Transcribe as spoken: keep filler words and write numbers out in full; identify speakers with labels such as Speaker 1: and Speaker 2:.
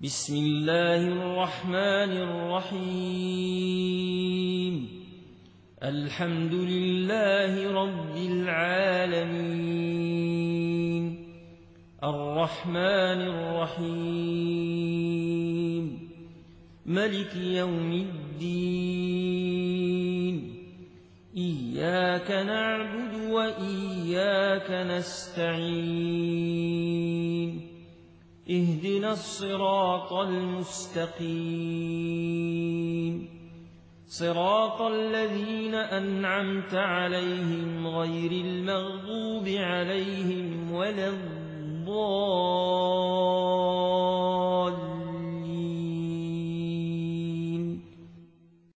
Speaker 1: بسم الله الرحمن الرحيم الحمد لله رب العالمين الرحمن الرحيم ملك يوم الدين إياك نعبد وإياك نستعين اهدنا الصراط المستقيم صراط الذين أنعمت عليهم غير المغضوب عليهم ولا الضالين